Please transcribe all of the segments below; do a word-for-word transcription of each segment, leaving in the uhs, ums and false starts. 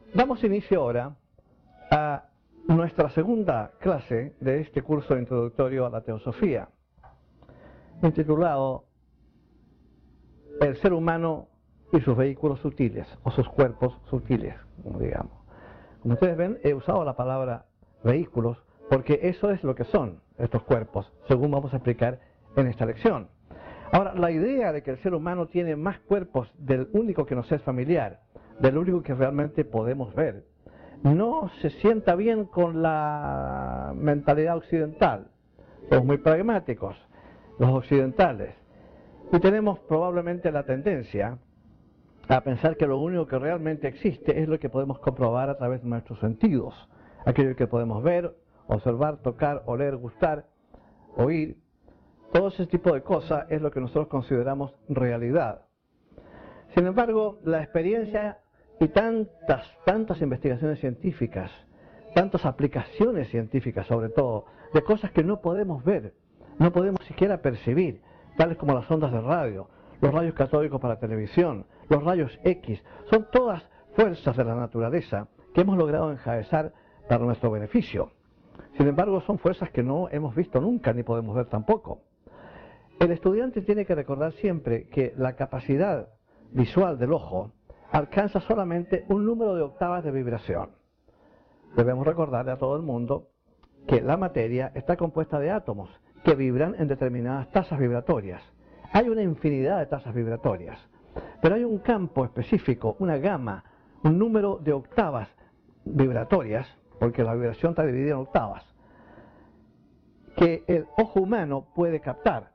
Damos inicio ahora a nuestra segunda clase de este curso introductorio a la teosofía, intitulado El ser humano y sus vehículos sutiles, o sus cuerpos sutiles, como digamos. Como ustedes ven, he usado la palabra vehículos porque eso es lo que son estos cuerpos, según vamos a explicar en esta lección. Ahora, la idea de que el ser humano tiene más cuerpos del único que nos es familiar, del único que realmente podemos ver, no se sienta bien con la mentalidad occidental. Somos muy pragmáticos, los occidentales, y tenemos probablemente la tendencia a pensar que lo único que realmente existe es lo que podemos comprobar a través de nuestros sentidos, aquello que podemos ver, observar, tocar, oler, gustar, oír. Todo ese tipo de cosas es lo que nosotros consideramos realidad. Sin embargo, la experiencia y tantas, tantas investigaciones científicas, tantas aplicaciones científicas sobre todo, de cosas que no podemos ver, no podemos siquiera percibir, tales como las ondas de radio, los rayos catódicos para televisión, los rayos X, son todas fuerzas de la naturaleza que hemos logrado enjaezar para nuestro beneficio. Sin embargo, son fuerzas que no hemos visto nunca ni podemos ver tampoco. El estudiante tiene que recordar siempre que la capacidad visual del ojo alcanza solamente un número de octavas de vibración. Debemos recordarle a todo el mundo que la materia está compuesta de átomos que vibran en determinadas tasas vibratorias. Hay una infinidad de tasas vibratorias, pero hay un campo específico, una gama, un número de octavas vibratorias, porque la vibración está dividida en octavas, que el ojo humano puede captar.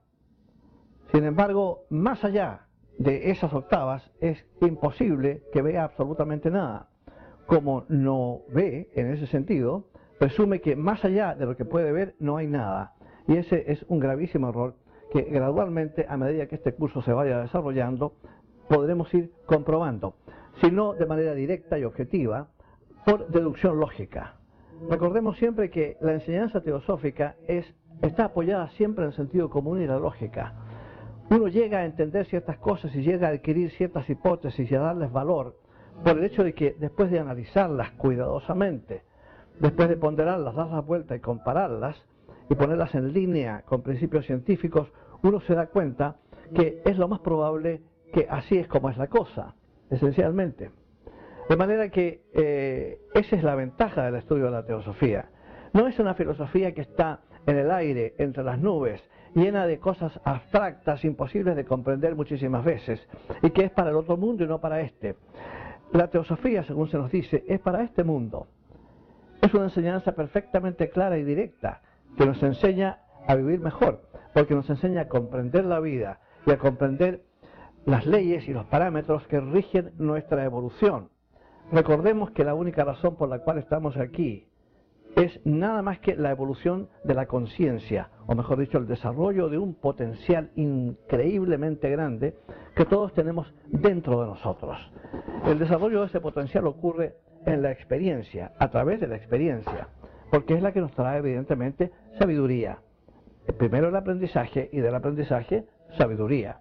Sin embargo, más allá de esas octavas es imposible que vea absolutamente nada. Como no ve en ese sentido, presume que más allá de lo que puede ver no hay nada. Y ese es un gravísimo error que gradualmente, a medida que este curso se vaya desarrollando, podremos ir comprobando, si no de manera directa y objetiva, por deducción lógica. Recordemos siempre que la enseñanza teosófica es, está apoyada siempre en el sentido común y la lógica. Uno llega a entender ciertas cosas y llega a adquirir ciertas hipótesis y a darles valor por el hecho de que después de analizarlas cuidadosamente, después de ponderarlas, darlas vuelta y compararlas y ponerlas en línea con principios científicos, uno se da cuenta que es lo más probable que así es como es la cosa, esencialmente. De manera que eh, esa es la ventaja del estudio de la teosofía. No es una filosofía que está en el aire, entre las nubes, llena de cosas abstractas, imposibles de comprender muchísimas veces, y que es para el otro mundo y no para este. La teosofía, según se nos dice, es para este mundo. Es una enseñanza perfectamente clara y directa, que nos enseña a vivir mejor, porque nos enseña a comprender la vida y a comprender las leyes y los parámetros que rigen nuestra evolución. Recordemos que la única razón por la cual estamos aquí es nada más que la evolución de la conciencia, o mejor dicho, el desarrollo de un potencial increíblemente grande que todos tenemos dentro de nosotros. El desarrollo de ese potencial ocurre en la experiencia, a través de la experiencia, porque es la que nos trae evidentemente sabiduría. Primero el aprendizaje y del aprendizaje sabiduría.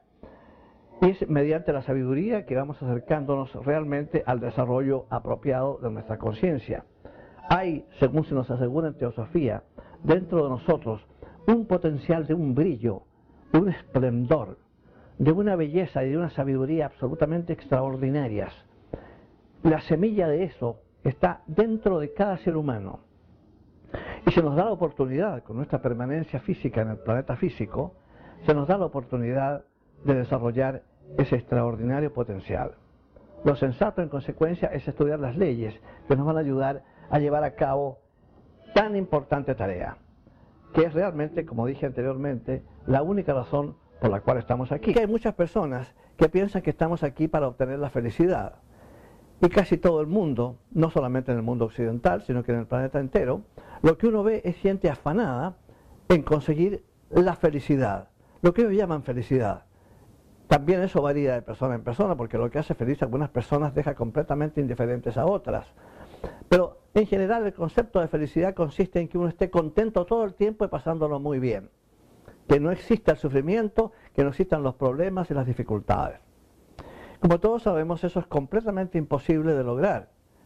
Y es mediante la sabiduría que vamos acercándonos realmente al desarrollo apropiado de nuestra conciencia. Hay, según se nos asegura en teosofía, dentro de nosotros un potencial de un brillo, de un esplendor, de una belleza y de una sabiduría absolutamente extraordinarias. La semilla de eso está dentro de cada ser humano. Y se nos da la oportunidad, con nuestra permanencia física en el planeta físico, se nos da la oportunidad de desarrollar ese extraordinario potencial. Lo sensato, en consecuencia, es estudiar las leyes que nos van a ayudar a llevar a cabo tan importante tarea, que es realmente, como dije anteriormente, la única razón por la cual estamos aquí. Que hay muchas personas que piensan que estamos aquí para obtener la felicidad, y casi todo el mundo, no solamente en el mundo occidental, sino que en el planeta entero, lo que uno ve es gente afanada en conseguir la felicidad, lo que ellos llaman felicidad. También eso varía de persona en persona, porque lo que hace feliz a algunas personas deja completamente indiferentes a otras. Pero en general el concepto de felicidad consiste en que uno esté contento todo el tiempo y pasándolo muy bien. Que no exista el sufrimiento, que no existan los problemas y las dificultades. Como todos sabemos, eso es completamente imposible de lograr.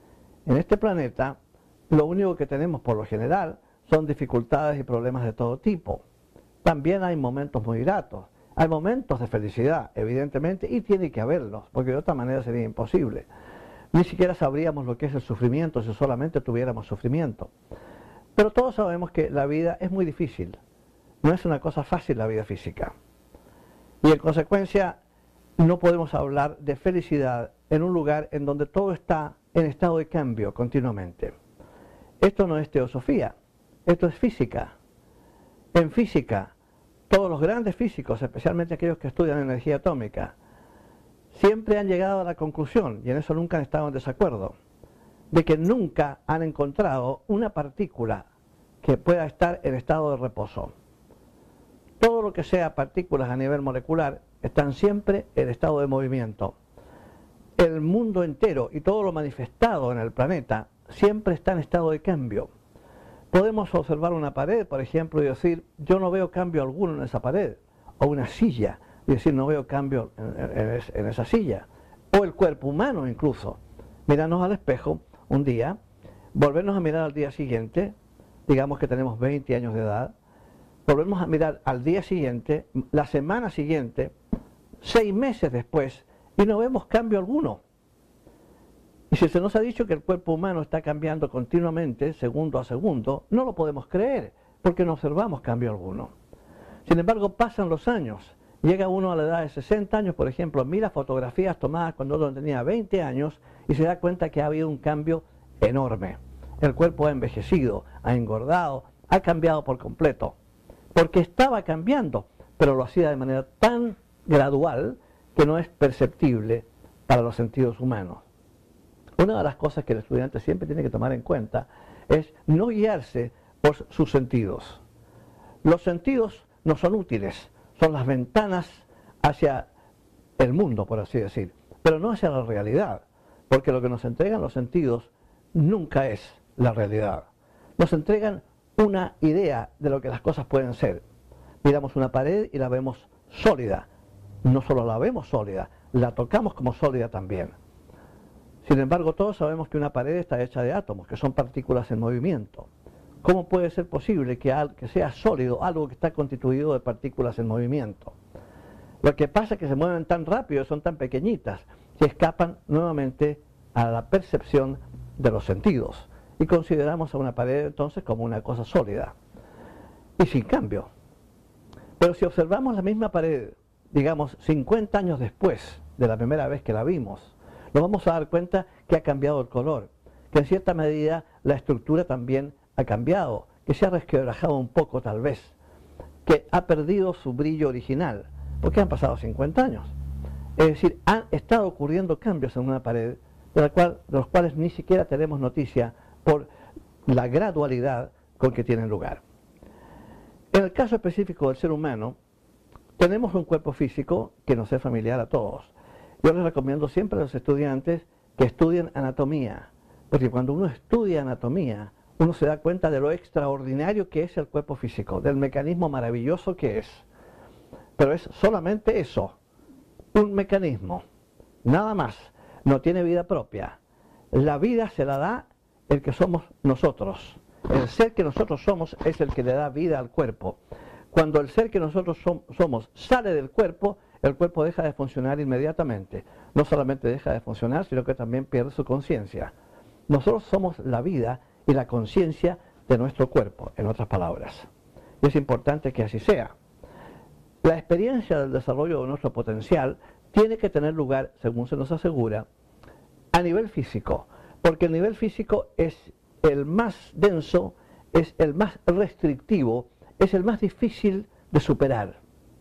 en este planeta lo único que tenemos por lo general son dificultades y problemas de todo tipo. También hay momentos muy gratos, hay momentos de felicidad, evidentemente, y tiene que haberlos, porque de otra manera sería imposible. Ni siquiera sabríamos lo que es el sufrimiento si solamente tuviéramos sufrimiento. Pero todos sabemos que la vida es muy difícil, no es una cosa fácil la vida física. Y en consecuencia no podemos hablar de felicidad en un lugar en donde todo está en estado de cambio continuamente. Esto no es teosofía, esto es física. En física, todos los grandes físicos, especialmente aquellos que estudian energía atómica, siempre han llegado a la conclusión, y en eso nunca han estado en desacuerdo, de que nunca han encontrado una partícula que pueda estar en estado de reposo. Todo lo que sea partículas a nivel molecular están siempre en estado de movimiento. El mundo entero y todo lo manifestado en el planeta siempre está en estado de cambio. Podemos observar una pared, por ejemplo, y decir, yo no veo cambio alguno en esa pared, o una silla, y decir, no veo cambio en, en, en esa silla, o el cuerpo humano incluso. Mirarnos al espejo un día, volvernos a mirar al día siguiente, digamos que tenemos veinte años de edad, volvemos a mirar al día siguiente, la semana siguiente, seis meses después, y no vemos cambio alguno. Y si se nos ha dicho que el cuerpo humano está cambiando continuamente, segundo a segundo, no lo podemos creer, porque no observamos cambio alguno. Sin embargo, pasan los años, llega uno a la edad de sesenta años, por ejemplo, mira fotografías tomadas cuando uno tenía veinte años y se da cuenta que ha habido un cambio enorme. El cuerpo ha envejecido, ha engordado, ha cambiado por completo, porque estaba cambiando, pero lo hacía de manera tan gradual que no es perceptible para los sentidos humanos. Una de las cosas que el estudiante siempre tiene que tomar en cuenta es no guiarse por sus sentidos. Los sentidos no son útiles, son las ventanas hacia el mundo, por así decir, pero no hacia la realidad, porque lo que nos entregan los sentidos nunca es la realidad. Nos entregan una idea de lo que las cosas pueden ser. Miramos una pared y la vemos sólida. No solo la vemos sólida, la tocamos como sólida también. Sin embargo, todos sabemos que una pared está hecha de átomos, que son partículas en movimiento. ¿Cómo puede ser posible que, al, que sea sólido algo que está constituido de partículas en movimiento? Lo que pasa es que se mueven tan rápido, son tan pequeñitas, que escapan nuevamente a la percepción de los sentidos. Y consideramos a una pared entonces como una cosa sólida. Y sin cambio. Pero si observamos la misma pared, digamos, cincuenta años después de la primera vez que la vimos, nos vamos a dar cuenta que ha cambiado el color, que en cierta medida la estructura también ha cambiado, que se ha resquebrajado un poco tal vez, que ha perdido su brillo original, porque han pasado cincuenta años. Es decir, han estado ocurriendo cambios en una pared, de, la cual, de los cuales ni siquiera tenemos noticia por la gradualidad con que tienen lugar. En el caso específico del ser humano, tenemos un cuerpo físico que nos es familiar a todos. Yo les recomiendo siempre a los estudiantes que estudien anatomía, porque cuando uno estudia anatomía, uno se da cuenta de lo extraordinario que es el cuerpo físico, del mecanismo maravilloso que es. Pero es solamente eso, un mecanismo, nada más, no tiene vida propia. La vida se la da el que somos nosotros. El ser que nosotros somos es el que le da vida al cuerpo. Cuando el ser que nosotros som- somos sale del cuerpo, el cuerpo deja de funcionar inmediatamente. No solamente deja de funcionar, sino que también pierde su conciencia. Nosotros somos la vida y la conciencia de nuestro cuerpo, en otras palabras. Y es importante que así sea. La experiencia del desarrollo de nuestro potencial tiene que tener lugar, según se nos asegura, a nivel físico, porque el nivel físico es el más denso, es el más restrictivo, es el más difícil de superar.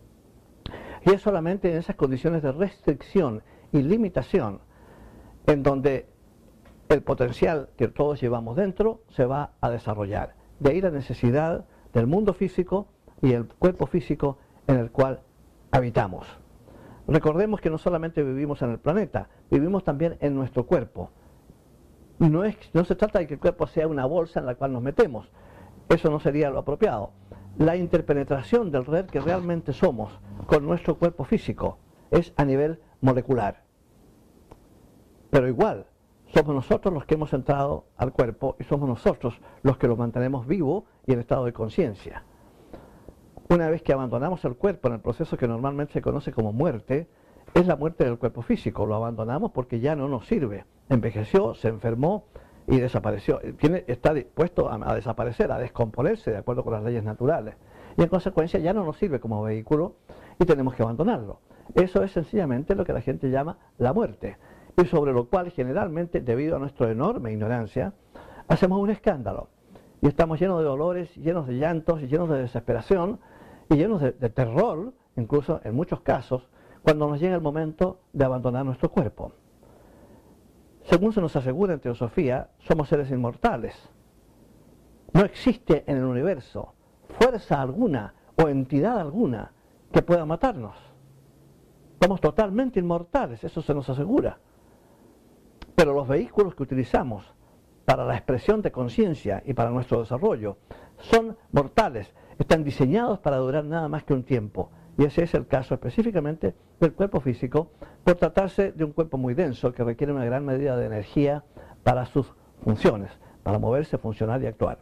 Y es solamente en esas condiciones de restricción y limitación en donde el potencial que todos llevamos dentro se va a desarrollar. De ahí la necesidad del mundo físico y el cuerpo físico en el cual habitamos. Recordemos que no solamente vivimos en el planeta, vivimos también en nuestro cuerpo. No, es, no se trata de que el cuerpo sea una bolsa en la cual nos metemos, eso no sería lo apropiado. La interpenetración del red que realmente somos con nuestro cuerpo físico es a nivel molecular. Pero igual, somos nosotros los que hemos entrado al cuerpo y somos nosotros los que lo mantenemos vivo y en estado de conciencia. Una vez que abandonamos el cuerpo en el proceso que normalmente se conoce como muerte, es la muerte del cuerpo físico. Lo abandonamos porque ya no nos sirve. Envejeció, se enfermó y desapareció. Tiene, está dispuesto a, a desaparecer, a descomponerse de acuerdo con las leyes naturales. Y en consecuencia ya no nos sirve como vehículo y tenemos que abandonarlo. Eso es sencillamente lo que la gente llama la muerte. Y sobre lo cual generalmente, debido a nuestra enorme ignorancia, hacemos un escándalo. Y estamos llenos de dolores, llenos de llantos, llenos de desesperación y llenos de, de terror, incluso en muchos casos, cuando nos llega el momento de abandonar nuestro cuerpo. Según se nos asegura en teosofía, somos seres inmortales. No existe en el universo fuerza alguna o entidad alguna que pueda matarnos. Somos totalmente inmortales, eso se nos asegura. Pero los vehículos que utilizamos para la expresión de conciencia y para nuestro desarrollo son mortales, están diseñados para durar nada más que un tiempo. Y ese es el caso específicamente del cuerpo físico, por tratarse de un cuerpo muy denso que requiere una gran medida de energía para sus funciones, para moverse, funcionar y actuar.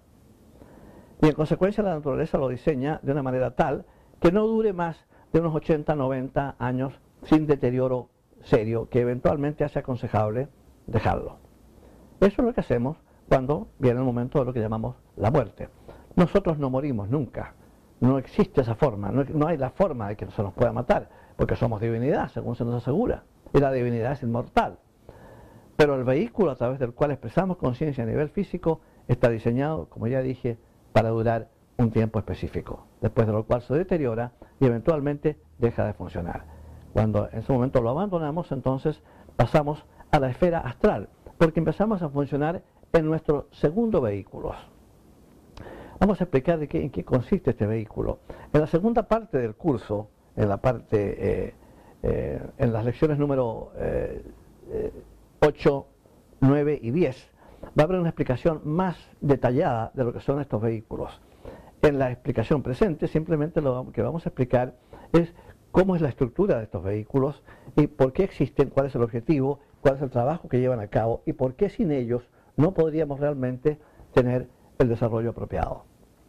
Y en consecuencia la naturaleza lo diseña de una manera tal que no dure más de unos ochenta, noventa años sin deterioro serio, que eventualmente hace aconsejable dejarlo. Eso es lo que hacemos cuando viene el momento de lo que llamamos la muerte. Nosotros no morimos nunca. No existe esa forma, no, no hay la forma de que se nos pueda matar, porque somos divinidad, según se nos asegura, y la divinidad es inmortal. Pero el vehículo a través del cual expresamos conciencia a nivel físico está diseñado, como ya dije, para durar un tiempo específico, después de lo cual se deteriora y eventualmente deja de funcionar. Cuando en ese momento lo abandonamos, entonces pasamos a la esfera astral, porque empezamos a funcionar en nuestro segundo vehículo. Vamos a explicar de qué, en qué consiste este vehículo. En la segunda parte del curso, en la parte, eh, eh, en las lecciones número eh, eh, ocho, nueve y diez, va a haber una explicación más detallada de lo que son estos vehículos. En la explicación presente, simplemente lo que vamos a explicar es cómo es la estructura de estos vehículos y por qué existen, cuál es el objetivo, cuál es el trabajo que llevan a cabo y por qué sin ellos no podríamos realmente tener el desarrollo apropiado.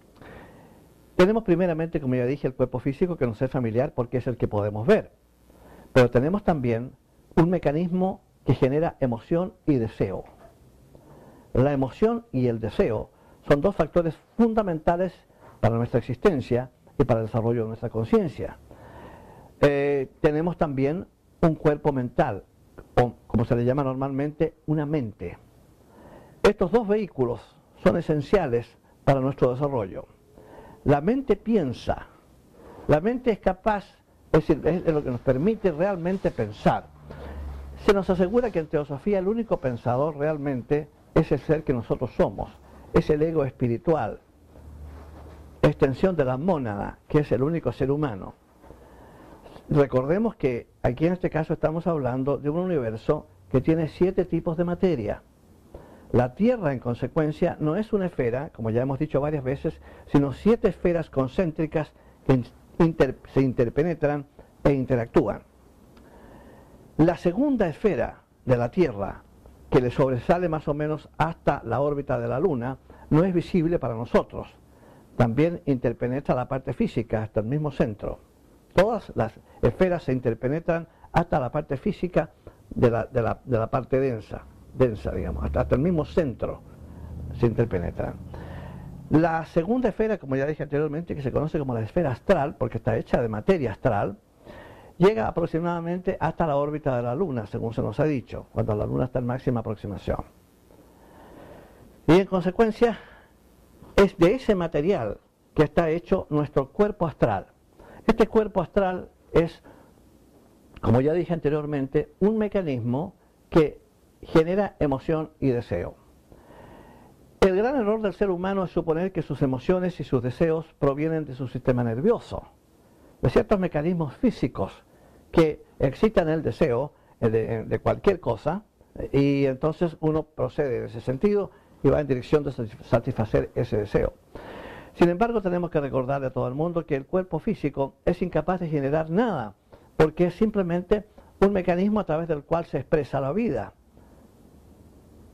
Tenemos primeramente, como ya dije, el cuerpo físico que nos es familiar porque es el que podemos ver. Pero tenemos también un mecanismo que genera emoción y deseo. La emoción y el deseo son dos factores fundamentales para nuestra existencia y para el desarrollo de nuestra conciencia. Eh, tenemos también un cuerpo mental, o como se le llama normalmente, una mente. Estos dos vehículos son esenciales para nuestro desarrollo. La mente piensa, la mente es capaz, es decir, es lo que nos permite realmente pensar. Se nos asegura que en teosofía el único pensador realmente es el ser que nosotros somos, es el ego espiritual, extensión de la mónada, que es el único ser humano. Recordemos que aquí en este caso estamos hablando de un universo que tiene siete tipos de materia. La Tierra, en consecuencia, no es una esfera, como ya hemos dicho varias veces, sino siete esferas concéntricas que inter, se interpenetran e interactúan. La segunda esfera de la Tierra, que le sobresale más o menos hasta la órbita de la Luna, no es visible para nosotros. También interpenetra la parte física hasta el mismo centro. Todas las esferas se interpenetran hasta la parte física de la, de la, de la parte densa. densa, digamos, hasta, hasta el mismo centro se interpenetran. La segunda esfera, como ya dije anteriormente, que se conoce como la esfera astral, porque está hecha de materia astral, llega aproximadamente hasta la órbita de la Luna, según se nos ha dicho, cuando la Luna está en máxima aproximación. Y en consecuencia, es de ese material que está hecho nuestro cuerpo astral. Este cuerpo astral es, como ya dije anteriormente, un mecanismo que genera emoción y deseo. El gran error del ser humano es suponer que sus emociones y sus deseos provienen de su sistema nervioso, de ciertos mecanismos físicos que excitan el deseo de, de cualquier cosa, y entonces uno procede en ese sentido y va en dirección de satisfacer ese deseo. Sin embargo, tenemos que recordarle a todo el mundo que el cuerpo físico es incapaz de generar nada, porque es simplemente un mecanismo a través del cual se expresa la vida.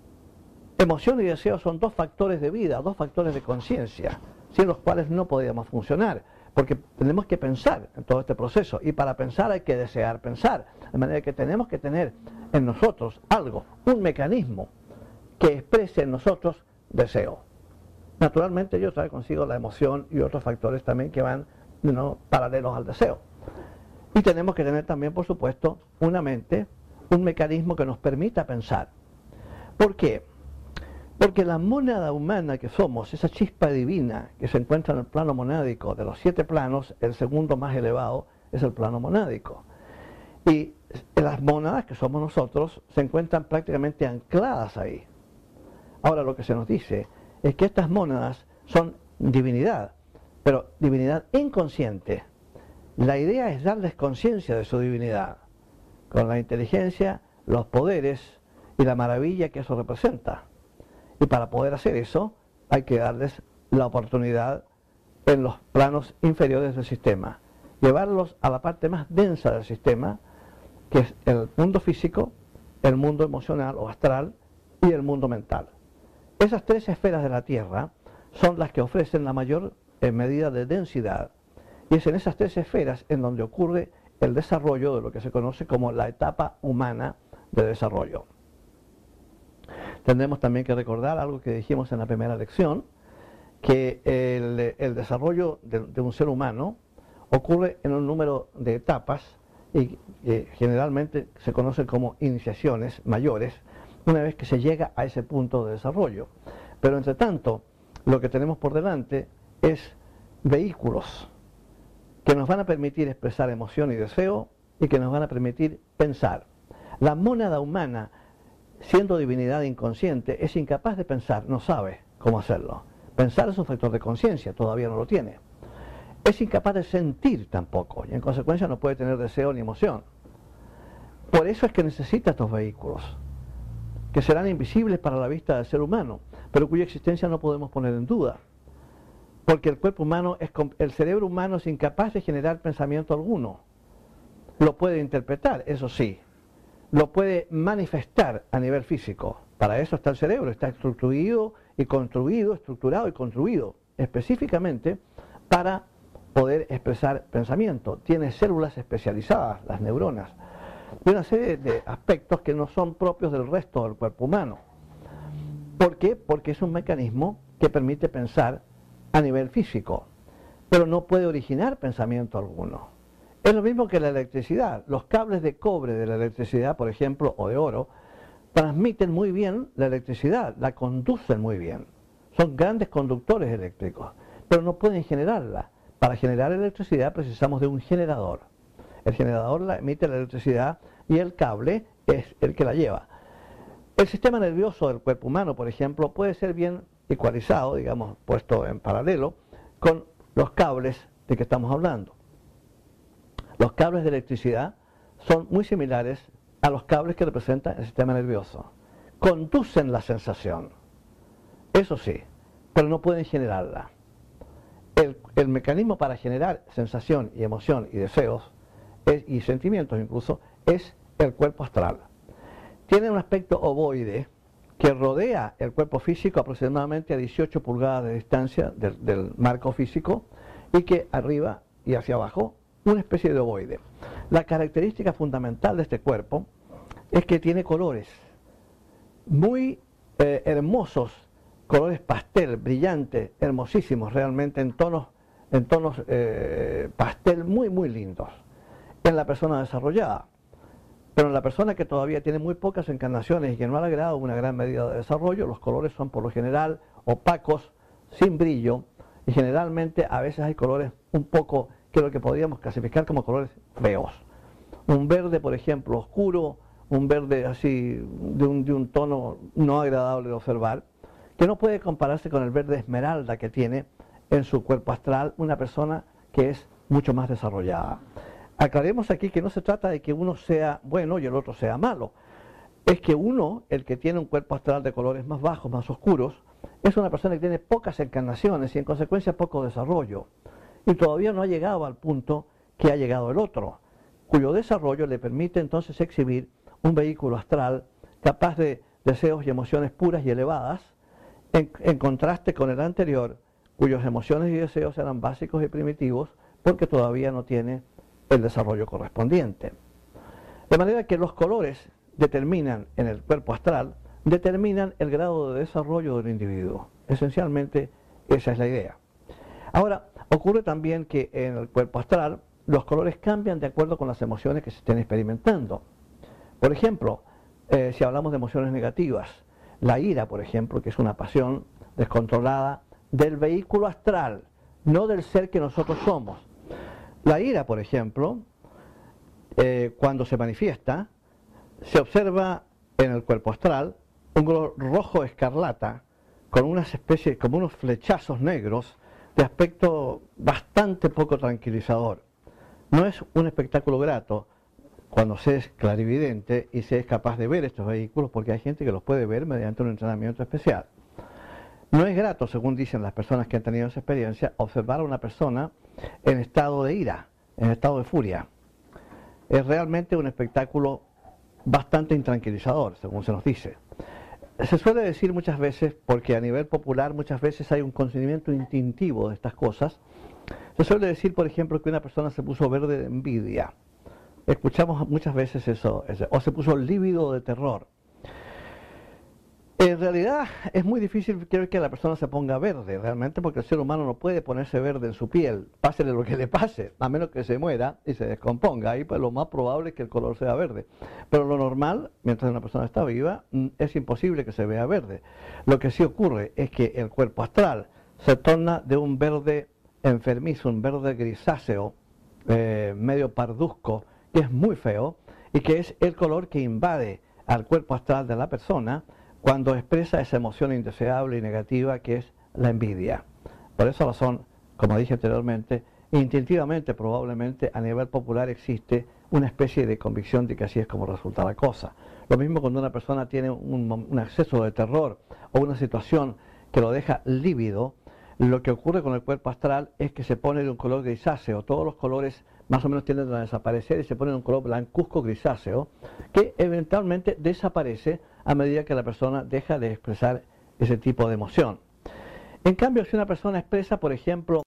Emoción y deseo son dos factores de vida, dos factores de conciencia, sin los cuales no podríamos funcionar, porque tenemos que pensar en todo este proceso, y para pensar hay que desear pensar, de manera que tenemos que tener en nosotros algo, un mecanismo que exprese en nosotros deseo. Naturalmente yo trae consigo la emoción y otros factores también que van, ¿no?, paralelos al deseo. Y tenemos que tener también, por supuesto, una mente, un mecanismo que nos permita pensar. ¿Por qué? Porque la mónada humana que somos, esa chispa divina que se encuentra en el plano monádico, de los siete planos, el segundo más elevado es el plano monádico. Y las mónadas que somos nosotros se encuentran prácticamente ancladas ahí. Ahora lo que se nos dice es que estas mónadas son divinidad, pero divinidad inconsciente. La idea es darles conciencia de su divinidad, con la inteligencia, los poderes y la maravilla que eso representa. Y para poder hacer eso, hay que darles la oportunidad en los planos inferiores del sistema, llevarlos a la parte más densa del sistema, que es el mundo físico, el mundo emocional o astral y el mundo mental. Esas tres esferas de la Tierra son las que ofrecen la mayor eh, medida de densidad, y es en esas tres esferas en donde ocurre el desarrollo de lo que se conoce como la etapa humana de desarrollo. Tendremos también que recordar algo que dijimos en la primera lección, que el, el desarrollo de, de un ser humano ocurre en un número de etapas y eh, generalmente se conocen como iniciaciones mayores, una vez que se llega a ese punto de desarrollo. Pero entre tanto, lo que tenemos por delante es vehículos que nos van a permitir expresar emoción y deseo y que nos van a permitir pensar. La mónada humana, siendo divinidad inconsciente, es incapaz de pensar, no sabe cómo hacerlo. Pensar es un factor de conciencia, todavía no lo tiene. Es incapaz de sentir tampoco, y en consecuencia no puede tener deseo ni emoción. Por eso es que necesita estos vehículos, que serán invisibles para la vista del ser humano, pero cuya existencia no podemos poner en duda. Porque el cuerpo humano, es, el cerebro humano es incapaz de generar pensamiento alguno. Lo puede interpretar, eso sí. Lo puede manifestar a nivel físico. Para eso está el cerebro, está estructurado y construido, estructurado y construido específicamente para poder expresar pensamiento. Tiene células especializadas, las neuronas, y una serie de aspectos que no son propios del resto del cuerpo humano. ¿Por qué? Porque es un mecanismo que permite pensar a nivel físico, pero no puede originar pensamiento alguno. Es lo mismo que la electricidad. Los cables de cobre de la electricidad, por ejemplo, o de oro, transmiten muy bien la electricidad, la conducen muy bien. Son grandes conductores eléctricos, pero no pueden generarla. Para generar electricidad precisamos de un generador. El generador la emite la electricidad y el cable es el que la lleva. El sistema nervioso del cuerpo humano, por ejemplo, puede ser bien ecualizado, digamos, puesto en paralelo con los cables de que estamos hablando. Los cables de electricidad son muy similares a los cables que representan el sistema nervioso. Conducen la sensación, eso sí, pero no pueden generarla. El, el mecanismo para generar sensación y emoción y deseos es, y sentimientos incluso, es el cuerpo astral. Tiene un aspecto ovoide que rodea el cuerpo físico aproximadamente a dieciocho pulgadas de distancia del, del marco físico, y que arriba y hacia abajo una especie de ovoide. La característica fundamental de este cuerpo es que tiene colores muy eh, hermosos, colores pastel, brillantes, hermosísimos, realmente en tonos, en tonos eh, pastel muy muy lindos en la persona desarrollada. Pero en la persona que todavía tiene muy pocas encarnaciones y que no ha logrado una gran medida de desarrollo, los colores son por lo general opacos, sin brillo, y generalmente a veces hay colores un poco que lo que podríamos clasificar como colores feos. Un verde, por ejemplo, oscuro, un verde así de un, de un tono no agradable de observar, que no puede compararse con el verde esmeralda que tiene en su cuerpo astral una persona que es mucho más desarrollada. Aclaremos aquí que no se trata de que uno sea bueno y el otro sea malo. Es que uno, el que tiene un cuerpo astral de colores más bajos, más oscuros, es una persona que tiene pocas encarnaciones y en consecuencia poco desarrollo. Y todavía no ha llegado al punto que ha llegado el otro, cuyo desarrollo le permite entonces exhibir un vehículo astral capaz de deseos y emociones puras y elevadas, en, en contraste con el anterior, cuyas emociones y deseos eran básicos y primitivos porque todavía no tiene el desarrollo correspondiente. De manera que los colores determinan en el cuerpo astral, determinan el grado de desarrollo del individuo. Esencialmente esa es la idea. Ahora, ocurre también que en el cuerpo astral los colores cambian de acuerdo con las emociones que se estén experimentando. Por ejemplo, eh, si hablamos de emociones negativas, la ira, por ejemplo, que es una pasión descontrolada del vehículo astral, no del ser que nosotros somos. La ira, por ejemplo, eh, cuando se manifiesta, se observa en el cuerpo astral un color rojo escarlata con unas especies, como unos flechazos negros de aspecto bastante poco tranquilizador. No es un espectáculo grato cuando se es clarividente y se es capaz de ver estos vehículos, porque hay gente que los puede ver mediante un entrenamiento especial. No es grato, según dicen las personas que han tenido esa experiencia, observar a una persona en estado de ira, en estado de furia. Es realmente un espectáculo bastante intranquilizador, según se nos dice. Se suele decir muchas veces, porque a nivel popular muchas veces hay un conocimiento instintivo de estas cosas, se suele decir, por ejemplo, que una persona se puso verde de envidia. Escuchamos muchas veces eso, o se puso lívido de terror. En realidad es muy difícil que la persona se ponga verde, realmente, porque el ser humano no puede ponerse verde en su piel, pásele lo que le pase, a menos que se muera y se descomponga. Ahí pues lo más probable es que el color sea verde. Pero lo normal, mientras una persona está viva, es imposible que se vea verde. Lo que sí ocurre es que el cuerpo astral se torna de un verde enfermizo, un verde grisáceo, eh, medio parduzco, que es muy feo, y que es el color que invade al cuerpo astral de la persona cuando expresa esa emoción indeseable y negativa que es la envidia. Por esa razón, como dije anteriormente, instintivamente probablemente a nivel popular existe una especie de convicción de que así es como resulta la cosa. Lo mismo cuando una persona tiene un, un acceso de terror o una situación que lo deja lívido, lo que ocurre con el cuerpo astral es que se pone de un color grisáceo, todos los colores más o menos tienden a desaparecer y se pone de un color blancuzco grisáceo, que eventualmente desaparece a medida que la persona deja de expresar ese tipo de emoción. En cambio, si una persona expresa, por ejemplo,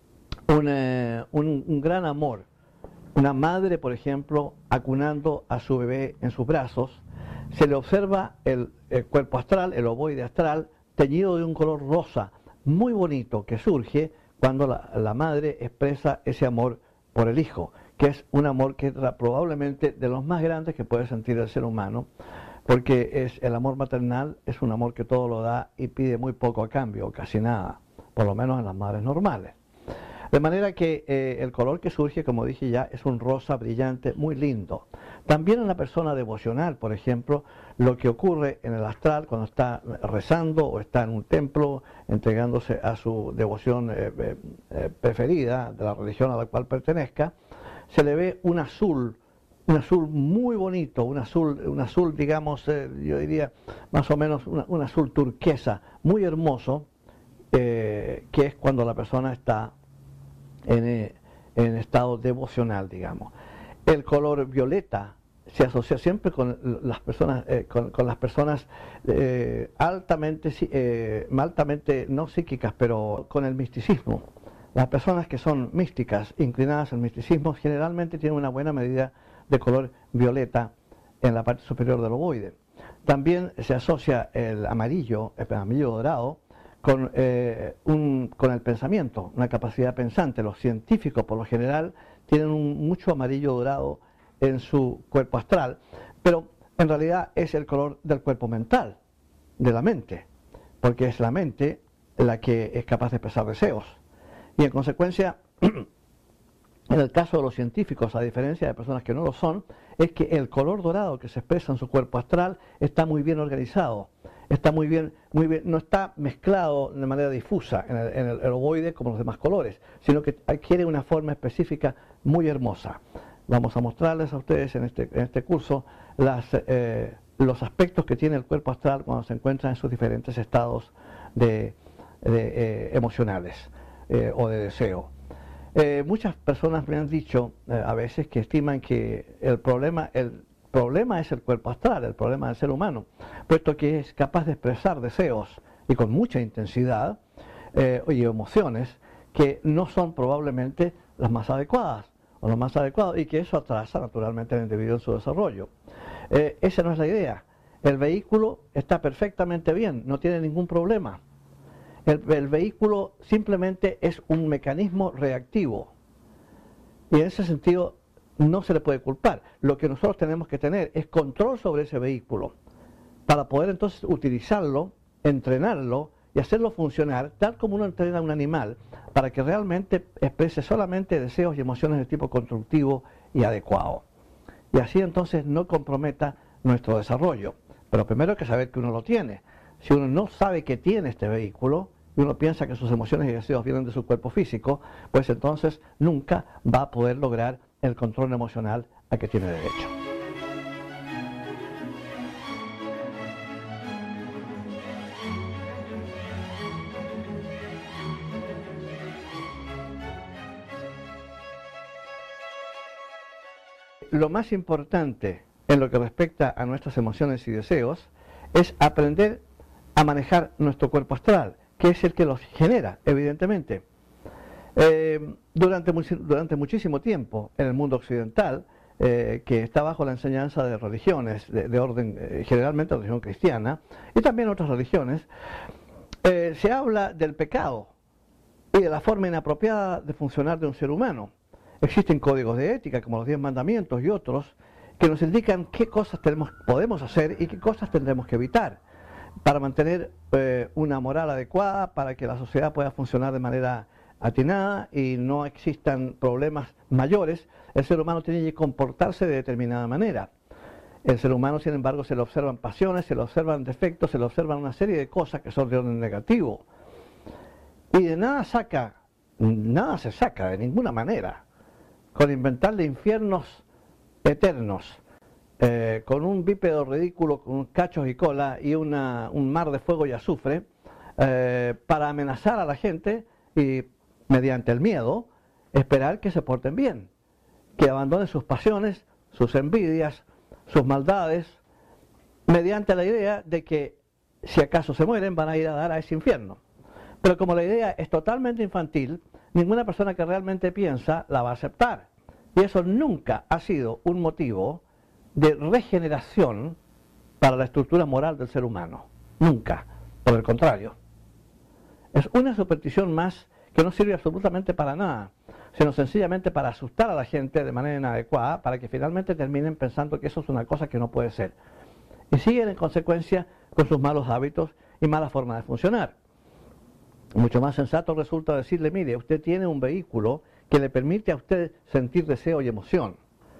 un, eh, un, un gran amor, una madre, por ejemplo, acunando a su bebé en sus brazos, se le observa el, el cuerpo astral, el ovoide astral, teñido de un color rosa, muy bonito, que surge cuando la, la madre expresa ese amor por el hijo, que es un amor que es probablemente de los más grandes que puede sentir el ser humano, porque es el amor maternal, es un amor que todo lo da y pide muy poco a cambio, o casi nada, por lo menos en las madres normales. De manera que eh, el color que surge, como dije ya, es un rosa brillante, muy lindo. También en la persona devocional, por ejemplo, lo que ocurre en el astral cuando está rezando o está en un templo, entregándose a su devoción eh, eh, preferida, de la religión a la cual pertenezca, se le ve un azul, un azul muy bonito, un azul, un azul digamos, eh, yo diría más o menos una, un azul turquesa, muy hermoso, eh, que es cuando la persona está en, eh, en estado devocional, digamos. El color violeta se asocia siempre con las personas, eh, con, con las personas eh, altamente, eh, altamente, no psíquicas, pero con el misticismo. Las personas que son místicas, inclinadas al misticismo, generalmente tienen una buena medida de color violeta en la parte superior del ovoide. También se asocia el amarillo, el amarillo dorado, con, eh, un, con el pensamiento, una capacidad pensante. Los científicos, por lo general, tienen un, mucho amarillo dorado en su cuerpo astral, pero en realidad es el color del cuerpo mental, de la mente, porque es la mente la que es capaz de expresar deseos. Y en consecuencia, en el caso de los científicos, a diferencia de personas que no lo son, es que el color dorado que se expresa en su cuerpo astral está muy bien organizado, está muy bien, muy bien, no está mezclado de manera difusa en el, en el, el ovoide como los demás colores, sino que adquiere una forma específica muy hermosa. Vamos a mostrarles a ustedes en este, en este curso las, eh, los aspectos que tiene el cuerpo astral cuando se encuentra en sus diferentes estados de, de, eh, emocionales eh, o de deseo. Eh, muchas personas me han dicho eh, a veces que estiman que el problema, el problema es el cuerpo astral, el problema del ser humano, puesto que es capaz de expresar deseos y con mucha intensidad eh, y emociones que no son probablemente las más adecuadas o las más adecuadas, y que eso atrasa naturalmente al individuo en su desarrollo. Eh, esa no es la idea. El vehículo está perfectamente bien, no tiene ningún problema. El, el vehículo simplemente es un mecanismo reactivo, y en ese sentido no se le puede culpar. Lo que nosotros tenemos que tener es control sobre ese vehículo para poder entonces utilizarlo, entrenarlo y hacerlo funcionar tal como uno entrena a un animal, para que realmente exprese solamente deseos y emociones de tipo constructivo y adecuado, y así entonces no comprometa nuestro desarrollo. Pero primero hay que saber que uno lo tiene. Si uno no sabe que tiene este vehículo y uno piensa que sus emociones y deseos vienen de su cuerpo físico, pues entonces nunca va a poder lograr el control emocional a que tiene derecho. Lo más importante en lo que respecta a nuestras emociones y deseos es aprender a manejar nuestro cuerpo astral, que es el que los genera, evidentemente. Eh, durante, durante muchísimo tiempo en el mundo occidental, eh, que está bajo la enseñanza de religiones de, de orden, eh, generalmente religión cristiana, y también otras religiones, eh, se habla del pecado y de la forma inapropiada de funcionar de un ser humano. Existen códigos de ética, como los diez mandamientos y otros, que nos indican qué cosas tenemos, podemos hacer y qué cosas tendremos que evitar para mantener eh, una moral adecuada, para que la sociedad pueda funcionar de manera atinada y no existan problemas mayores. El ser humano tiene que comportarse de determinada manera. El ser humano, sin embargo, se le observan pasiones, se le observan defectos, se le observan una serie de cosas que son de orden negativo. Y de nada saca, nada se saca de ninguna manera con inventarle infiernos eternos, eh, con un bípedo ridículo, con cachos y cola y una, un mar de fuego y azufre, eh, para amenazar a la gente y, mediante el miedo, esperar que se porten bien, que abandonen sus pasiones, sus envidias, sus maldades, mediante la idea de que si acaso se mueren van a ir a dar a ese infierno. Pero como la idea es totalmente infantil, ninguna persona que realmente piensa la va a aceptar. Y eso nunca ha sido un motivo de regeneración para la estructura moral del ser humano. Nunca. Por el contrario. Es una superstición más que no sirve absolutamente para nada, sino sencillamente para asustar a la gente de manera inadecuada, para que finalmente terminen pensando que eso es una cosa que no puede ser. Y siguen en consecuencia con sus malos hábitos y mala forma de funcionar. Mucho más sensato resulta decirle, mire, usted tiene un vehículo que le permite a usted sentir deseo y emoción.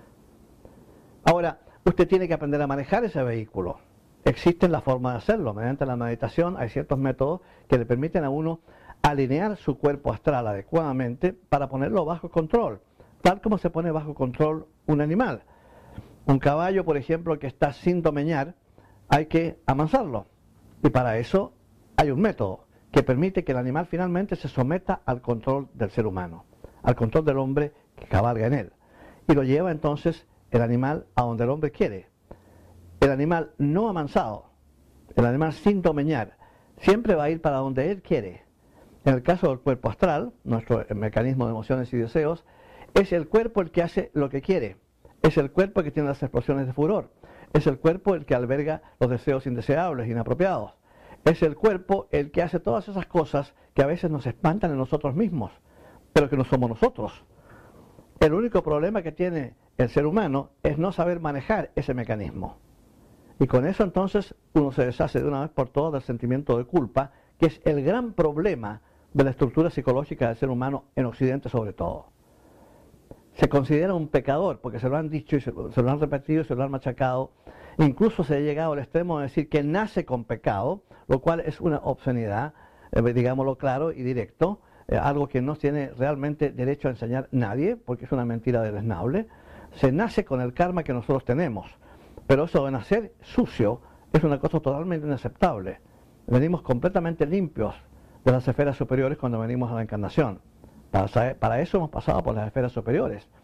Ahora, usted tiene que aprender a manejar ese vehículo. Existen las formas de hacerlo. Mediante la meditación hay ciertos métodos que le permiten a uno alinear su cuerpo astral adecuadamente para ponerlo bajo control, tal como se pone bajo control un animal. Un caballo, por ejemplo, que está sin domeñar, hay que amansarlo. Y para eso hay un método que permite que el animal finalmente se someta al control del ser humano, al control del hombre que cabalga en él. Y lo lleva entonces el animal a donde el hombre quiere. El animal no amansado, el animal sin domeñar, siempre va a ir para donde él quiere. En el caso del cuerpo astral, nuestro mecanismo de emociones y deseos, es el cuerpo el que hace lo que quiere. Es el cuerpo el que tiene las explosiones de furor. Es el cuerpo el que alberga los deseos indeseables, inapropiados. Es el cuerpo el que hace todas esas cosas que a veces nos espantan en nosotros mismos, pero que no somos nosotros. El único problema que tiene el ser humano es no saber manejar ese mecanismo. Y con eso entonces uno se deshace de una vez por todas del sentimiento de culpa, que es el gran problema de la estructura psicológica del ser humano en Occidente sobre todo. Se considera un pecador porque se lo han dicho y se, se lo han repetido y se lo han machacado. Incluso se ha llegado al extremo de decir que nace con pecado, lo cual es una obscenidad, eh, digámoslo claro y directo, eh, algo que no tiene realmente derecho a enseñar nadie, porque es una mentira deleznable. Se nace con el karma que nosotros tenemos, pero eso de nacer sucio es una cosa totalmente inaceptable. Venimos completamente limpios de las esferas superiores cuando venimos a la encarnación. Para, para eso hemos pasado por las esferas superiores,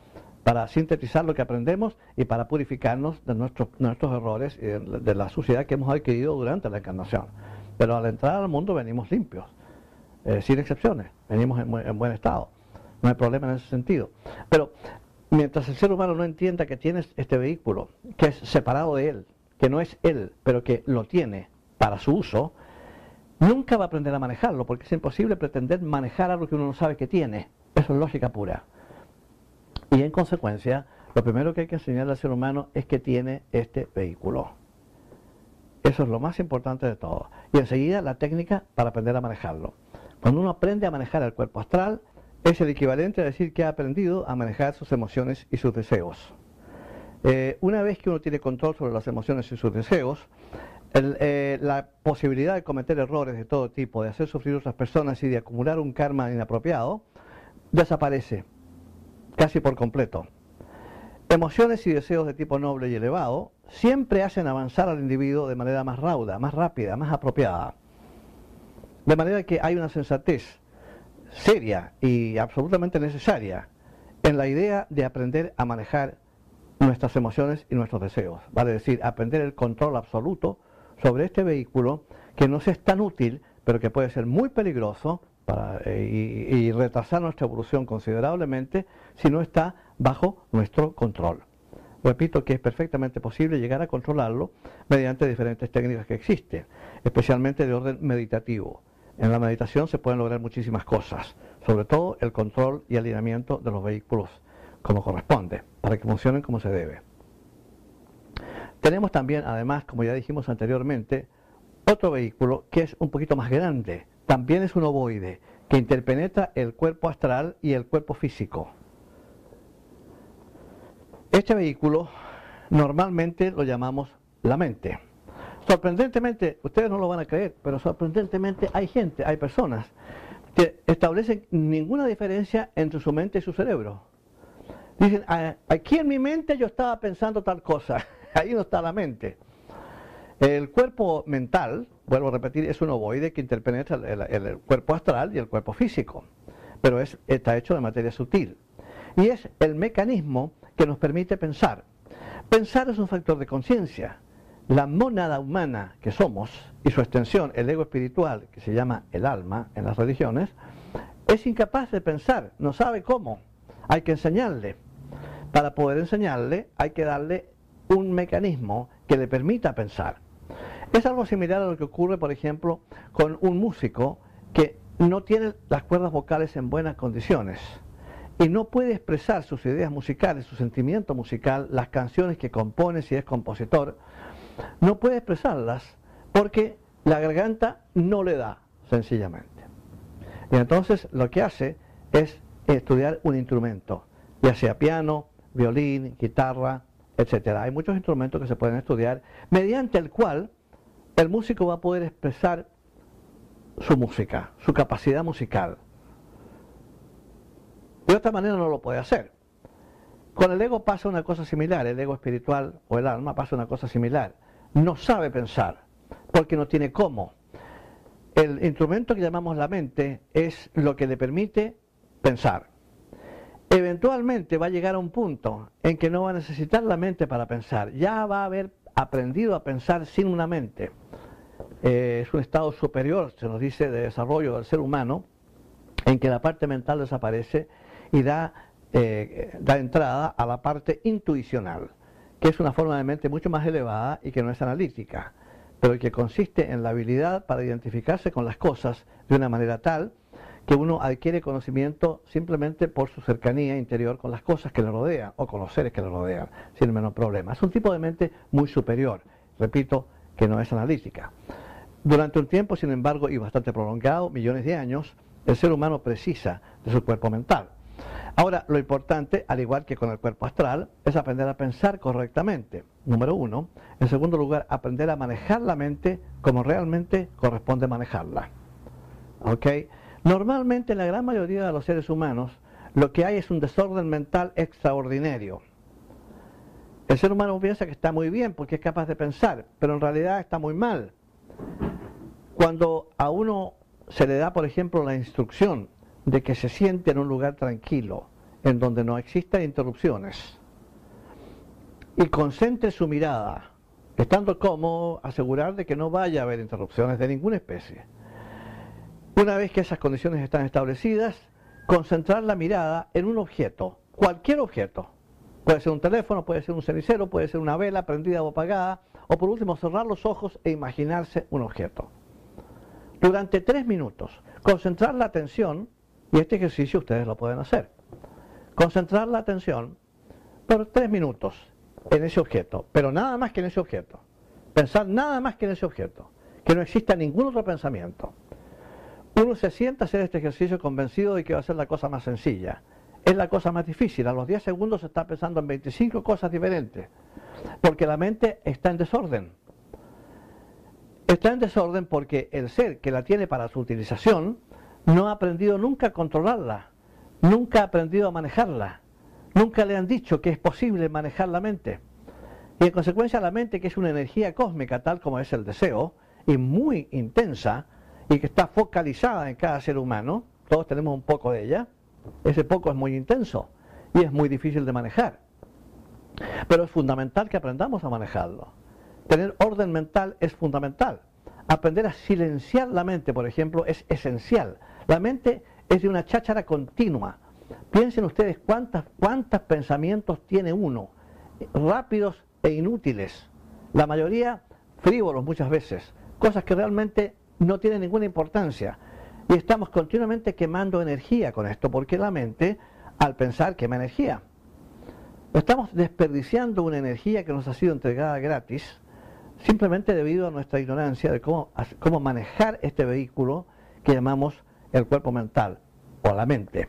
para sintetizar lo que aprendemos y para purificarnos de nuestros, nuestros errores y de, de la suciedad que hemos adquirido durante la encarnación. Pero al entrar al mundo venimos limpios, eh, sin excepciones, venimos en, en buen estado, no hay problema en ese sentido. Pero mientras el ser humano no entienda que tiene este vehículo, que es separado de él, que no es él, pero que lo tiene para su uso, nunca va a aprender a manejarlo, porque es imposible pretender manejar algo que uno no sabe que tiene. Eso es lógica pura. Y en consecuencia, lo primero que hay que enseñarle al ser humano es que tiene este vehículo. Eso es lo más importante de todo. Y enseguida la técnica para aprender a manejarlo. Cuando uno aprende a manejar el cuerpo astral, es el equivalente a decir que ha aprendido a manejar sus emociones y sus deseos. Eh, una vez que uno tiene control sobre las emociones y sus deseos, el, eh, la posibilidad de cometer errores de todo tipo, de hacer sufrir a otras personas y de acumular un karma inapropiado, desaparece casi por completo. Emociones y deseos de tipo noble y elevado siempre hacen avanzar al individuo de manera más rauda, más rápida, más apropiada. De manera que hay una sensatez seria y absolutamente necesaria en la idea de aprender a manejar nuestras emociones y nuestros deseos. Vale decir, aprender el control absoluto sobre este vehículo que nos es tan útil, pero que puede ser muy peligroso para, eh, y, y retrasar nuestra evolución considerablemente si no está bajo nuestro control. Repito que es perfectamente posible llegar a controlarlo mediante diferentes técnicas que existen, especialmente de orden meditativo. En la meditación se pueden lograr muchísimas cosas, sobre todo el control y alineamiento de los vehículos como corresponde, para que funcionen como se debe. Tenemos también, además, como ya dijimos anteriormente, otro vehículo que es un poquito más grande. También es un ovoide que interpenetra el cuerpo astral y el cuerpo físico. Este vehículo normalmente lo llamamos la mente. Sorprendentemente, ustedes no lo van a creer, pero sorprendentemente hay gente, hay personas que establecen ninguna diferencia entre su mente y su cerebro. Dicen, aquí en mi mente yo estaba pensando tal cosa, ahí no está la mente. El cuerpo mental, vuelvo a repetir, es un ovoide que interpenetra el, el, el cuerpo astral y el cuerpo físico, pero es, está hecho de materia sutil. Y es el mecanismo que nos permite pensar. Pensar es un factor de conciencia. La mónada humana que somos, y su extensión, el ego espiritual, que se llama el alma en las religiones, es incapaz de pensar, no sabe cómo. Hay que enseñarle. Para poder enseñarle hay que darle un mecanismo que le permita pensar. Es algo similar a lo que ocurre, por ejemplo, con un músico que no tiene las cuerdas vocales en buenas condiciones y no puede expresar sus ideas musicales, su sentimiento musical, las canciones que compone si es compositor, no puede expresarlas porque la garganta no le da, sencillamente. Y entonces lo que hace es estudiar un instrumento, ya sea piano, violín, guitarra, etcétera. Hay muchos instrumentos que se pueden estudiar, mediante el cual el músico va a poder expresar su música, su capacidad musical. De otra manera no lo puede hacer. Con el ego pasa una cosa similar, el ego espiritual o el alma pasa una cosa similar. No sabe pensar, porque no tiene cómo. El instrumento que llamamos la mente es lo que le permite pensar. Eventualmente va a llegar a un punto en que no va a necesitar la mente para pensar, ya va a haber aprendido a pensar sin una mente. Eh, es un estado superior, se nos dice, de desarrollo del ser humano, en que la parte mental desaparece y da, eh, da entrada a la parte intuicional, que es una forma de mente mucho más elevada y que no es analítica, pero que consiste en la habilidad para identificarse con las cosas de una manera tal que uno adquiere conocimiento simplemente por su cercanía interior con las cosas que le rodean o con los seres que le rodean, sin el menor problema. Es un tipo de mente muy superior, repito, que no es analítica. Durante un tiempo, sin embargo, y bastante prolongado, millones de años, el ser humano precisa de su cuerpo mental. Ahora, lo importante, al igual que con el cuerpo astral, es aprender a pensar correctamente, número uno. En segundo lugar, aprender a manejar la mente como realmente corresponde manejarla. ¿Ok? Normalmente, en la gran mayoría de los seres humanos, lo que hay es un desorden mental extraordinario. El ser humano piensa que está muy bien porque es capaz de pensar, pero en realidad está muy mal. Cuando a uno se le da, por ejemplo, la instrucción de que se siente en un lugar tranquilo, en donde no existan interrupciones y concentre su mirada, estando cómodo, asegurar de que no vaya a haber interrupciones de ninguna especie. Una vez que esas condiciones están establecidas, concentrar la mirada en un objeto, cualquier objeto. Puede ser un teléfono, puede ser un cenicero, puede ser una vela prendida o apagada, o por último cerrar los ojos e imaginarse un objeto. Durante tres minutos, concentrar la atención, y este ejercicio ustedes lo pueden hacer. Concentrar la atención por tres minutos en ese objeto, pero nada más que en ese objeto. Pensar nada más que en ese objeto, que no exista ningún otro pensamiento. Uno se sienta a hacer este ejercicio convencido de que va a ser la cosa más sencilla. Es la cosa más difícil. A los diez segundos se está pensando en veinticinco cosas diferentes, porque la mente está en desorden. Está en desorden porque el ser que la tiene para su utilización no ha aprendido nunca a controlarla, nunca ha aprendido a manejarla, nunca le han dicho que es posible manejar la mente. Y en consecuencia la mente, que es una energía cósmica tal como es el deseo, y muy intensa, y que está focalizada en cada ser humano, todos tenemos un poco de ella, ese poco es muy intenso y es muy difícil de manejar. Pero es fundamental que aprendamos a manejarlo. Tener orden mental es fundamental. Aprender a silenciar la mente, por ejemplo, es esencial. La mente es de una cháchara continua. Piensen ustedes cuántas, cuántos pensamientos tiene uno, rápidos e inútiles. La mayoría frívolos muchas veces, cosas que realmente no tienen ninguna importancia. Y estamos continuamente quemando energía con esto, porque la mente, al pensar, quema energía. Estamos desperdiciando una energía que nos ha sido entregada gratis, simplemente debido a nuestra ignorancia de cómo, cómo manejar este vehículo que llamamos el cuerpo mental o la mente.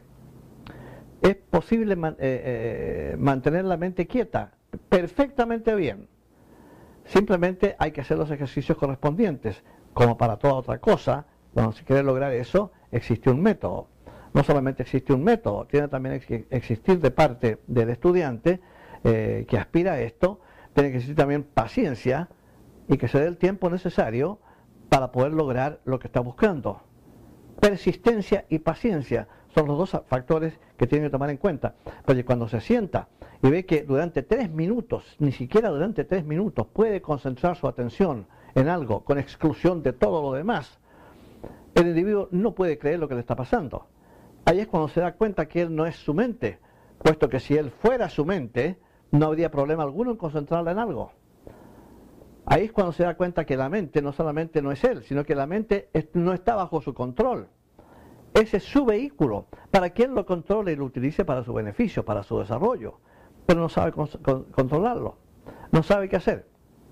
¿Es posible man, eh, eh, mantener la mente quieta? Perfectamente bien. Simplemente hay que hacer los ejercicios correspondientes. Como para toda otra cosa, cuando se quiere lograr eso, existe un método. No solamente existe un método, tiene también que existir de parte del estudiante eh, que aspira a esto, tiene que existir también paciencia y que se dé el tiempo necesario para poder lograr lo que está buscando. Persistencia y paciencia son los dos factores que tienen que tomar en cuenta. Porque cuando se sienta y ve que durante tres minutos, ni siquiera durante tres minutos, puede concentrar su atención en algo con exclusión de todo lo demás, el individuo no puede creer lo que le está pasando. Ahí es cuando se da cuenta que él no es su mente, puesto que si él fuera su mente, no habría problema alguno en concentrarla en algo. Ahí es cuando se da cuenta que la mente no solamente no es él, sino que la mente no está bajo su control. Ese es su vehículo, para que él lo controle y lo utilice para su beneficio, para su desarrollo, pero no sabe con, con, controlarlo, no sabe qué hacer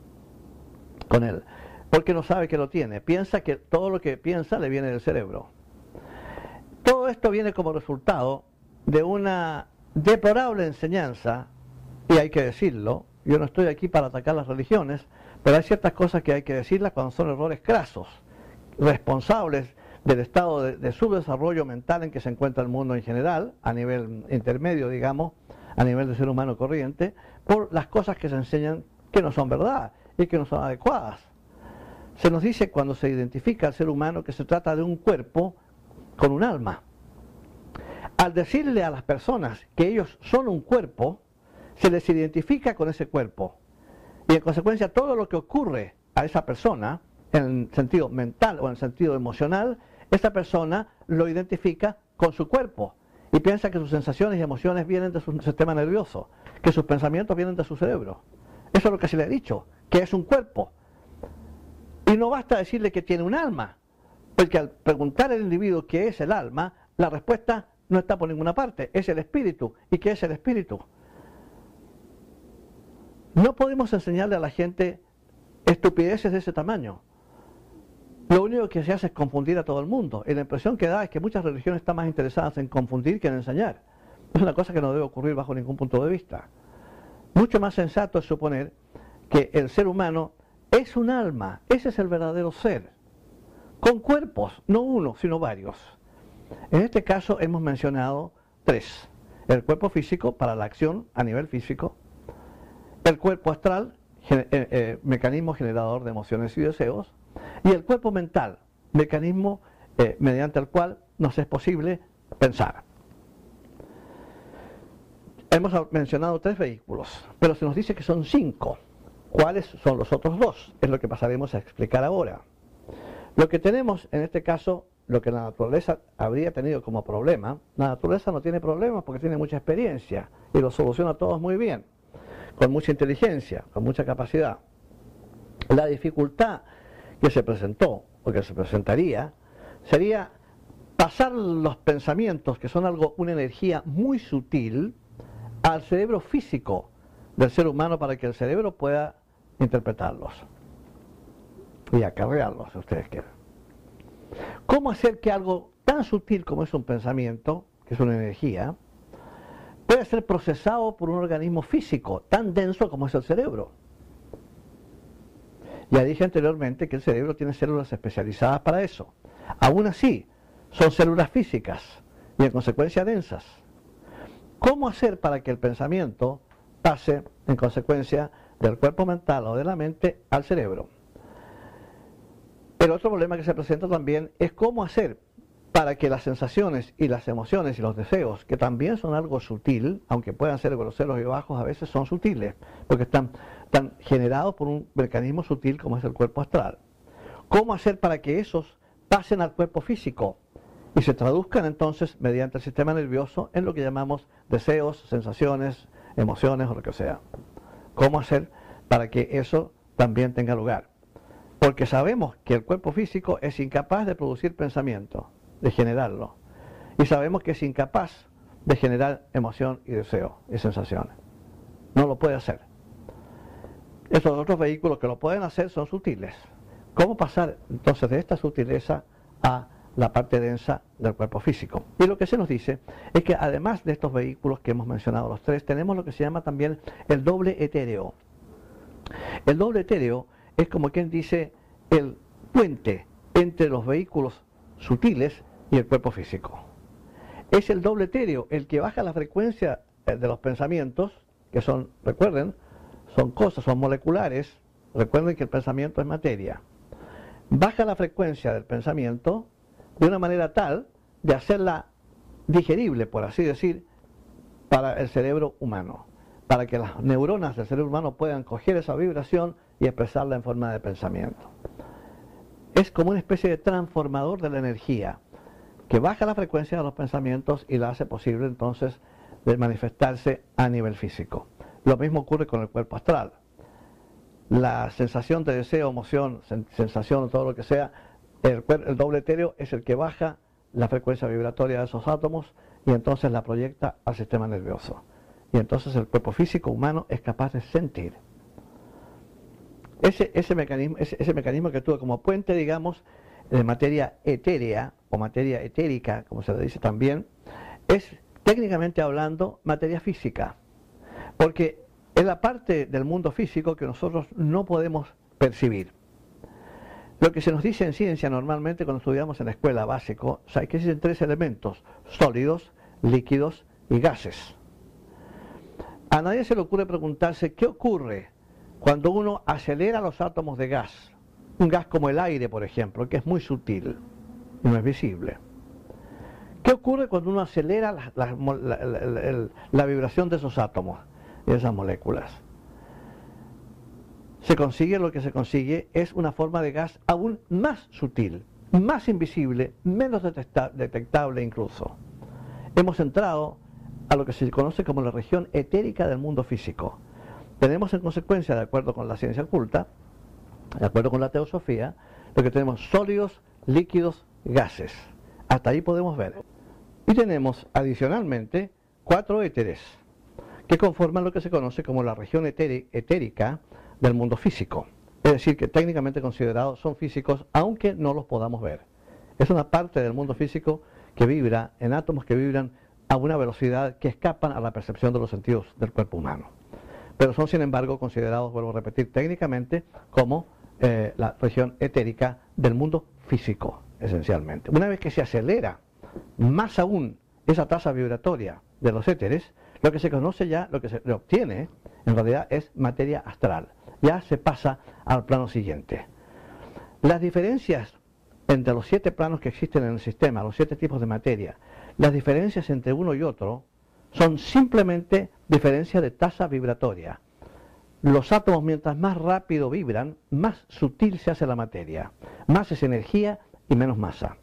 con él, porque no sabe que lo tiene, piensa que todo lo que piensa le viene del cerebro. Todo esto viene como resultado de una deplorable enseñanza, y hay que decirlo, yo no estoy aquí para atacar las religiones, pero hay ciertas cosas que hay que decirlas cuando son errores crasos, responsables del estado de, de subdesarrollo mental en que se encuentra el mundo en general, a nivel intermedio, digamos, a nivel de ser humano corriente, por las cosas que se enseñan que no son verdad y que no son adecuadas. Se nos dice cuando se identifica al ser humano que se trata de un cuerpo con un alma. Al decirle a las personas que ellos son un cuerpo, se les identifica con ese cuerpo. Y en consecuencia todo lo que ocurre a esa persona, en el sentido mental o en el sentido emocional, esa persona lo identifica con su cuerpo y piensa que sus sensaciones y emociones vienen de su sistema nervioso, que sus pensamientos vienen de su cerebro. Eso es lo que se le ha dicho, que es un cuerpo. Y no basta decirle que tiene un alma, porque al preguntar al individuo qué es el alma, la respuesta no está por ninguna parte, es el espíritu. ¿Y qué es el espíritu? No podemos enseñarle a la gente estupideces de ese tamaño. Lo único que se hace es confundir a todo el mundo. Y la impresión que da es que muchas religiones están más interesadas en confundir que en enseñar. Es una cosa que no debe ocurrir bajo ningún punto de vista. Mucho más sensato es suponer que el ser humano es un alma, ese es el verdadero ser, con cuerpos, no uno, sino varios. En este caso hemos mencionado tres: el cuerpo físico para la acción a nivel físico, el cuerpo astral, eh, eh, mecanismo generador de emociones y deseos, y el cuerpo mental, mecanismo eh, mediante el cual nos es posible pensar. hemos mencionado tres vehículos, pero se nos dice que son cinco. ¿Cuáles son los otros dos? Es lo que pasaremos a explicar ahora. Lo que tenemos en este caso, lo que la naturaleza habría tenido como problema, la naturaleza no tiene problemas porque tiene mucha experiencia y lo soluciona todos muy bien, con mucha inteligencia, con mucha capacidad. La dificultad que se presentó, o que se presentaría, sería pasar los pensamientos, que son algo, una energía muy sutil, al cerebro físico del ser humano para que el cerebro pueda interpretarlos y acarrearlos, si ustedes quieren. ¿Cómo hacer que algo tan sutil como es un pensamiento, que es una energía, pueda ser procesado por un organismo físico tan denso como es el cerebro? Ya dije anteriormente que el cerebro tiene células especializadas para eso. Aún así, son células físicas y en consecuencia densas. ¿Cómo hacer para que el pensamiento pase en consecuencia del cuerpo mental o de la mente al cerebro? El otro problema que se presenta también es cómo hacer para que las sensaciones y las emociones y los deseos, que también son algo sutil, aunque puedan ser groseros y bajos, a veces son sutiles, porque están, están generados por un mecanismo sutil como es el cuerpo astral. ¿Cómo hacer para que esos pasen al cuerpo físico y se traduzcan entonces mediante el sistema nervioso en lo que llamamos deseos, sensaciones, emociones o lo que sea? ¿Cómo hacer para que eso también tenga lugar? Porque sabemos que el cuerpo físico es incapaz de producir pensamiento, de generarlo. Y sabemos que es incapaz de generar emoción y deseo y sensaciones. No lo puede hacer. Estos otros vehículos que lo pueden hacer son sutiles. ¿Cómo pasar entonces de esta sutileza a la parte densa del cuerpo físico? Y lo que se nos dice es que además de estos vehículos que hemos mencionado los tres, tenemos lo que se llama también el doble etéreo. El doble etéreo es como quien dice el puente entre los vehículos sutiles y el cuerpo físico. Es el doble etéreo el que baja la frecuencia de los pensamientos, que son, recuerden, son cosas, son moleculares. Recuerden que el pensamiento es materia. Baja la frecuencia del pensamiento de una manera tal de hacerla digerible, por así decir, para el cerebro humano, para que las neuronas del cerebro humano puedan coger esa vibración y expresarla en forma de pensamiento. Es como una especie de transformador de la energía que baja la frecuencia de los pensamientos y la hace posible entonces de manifestarse a nivel físico. Lo mismo ocurre con el cuerpo astral. La sensación de deseo, emoción, sensación o todo lo que sea, el, el doble etéreo es el que baja la frecuencia vibratoria de esos átomos y entonces la proyecta al sistema nervioso. Y entonces el cuerpo físico humano es capaz de sentir. Ese, ese, mecanismo, ese, ese mecanismo que actúa como puente, digamos, de materia etérea o materia etérica, como se le dice también, es técnicamente hablando materia física, porque es la parte del mundo físico que nosotros no podemos percibir. Lo que se nos dice en ciencia normalmente cuando estudiamos en la escuela básico, o sea, que existen tres elementos: sólidos, líquidos y gases. A nadie se le ocurre preguntarse qué ocurre cuando uno acelera los átomos de gas, un gas como el aire, por ejemplo, que es muy sutil y no es visible. ¿Qué ocurre cuando uno acelera la, la, la, la, la, la vibración de esos átomos y de esas moléculas? Se consigue, lo que se consigue es una forma de gas aún más sutil, más invisible, menos detecta, detectable incluso. Hemos entrado a lo que se conoce como la región etérica del mundo físico. Tenemos en consecuencia, de acuerdo con la ciencia oculta, de acuerdo con la teosofía, lo que tenemos: sólidos, líquidos, gases. Hasta ahí podemos ver. Y tenemos adicionalmente cuatro éteres que conforman lo que se conoce como la región etérica del mundo físico. Es decir, que técnicamente considerados son físicos, aunque no los podamos ver. Es una parte del mundo físico que vibra en átomos que vibran a una velocidad que escapan a la percepción de los sentidos del cuerpo humano. Pero son, sin embargo, considerados, vuelvo a repetir, técnicamente como eh, la región etérica del mundo físico, esencialmente. Una vez que se acelera más aún esa tasa vibratoria de los éteres, lo que se conoce ya, lo que se obtiene, en realidad es materia astral. Ya se pasa al plano siguiente. Las diferencias entre los siete planos que existen en el sistema, los siete tipos de materia, las diferencias entre uno y otro son simplemente diferencia de tasa vibratoria. Los átomos, mientras más rápido vibran, más sutil se hace la materia. Más es energía y menos masa.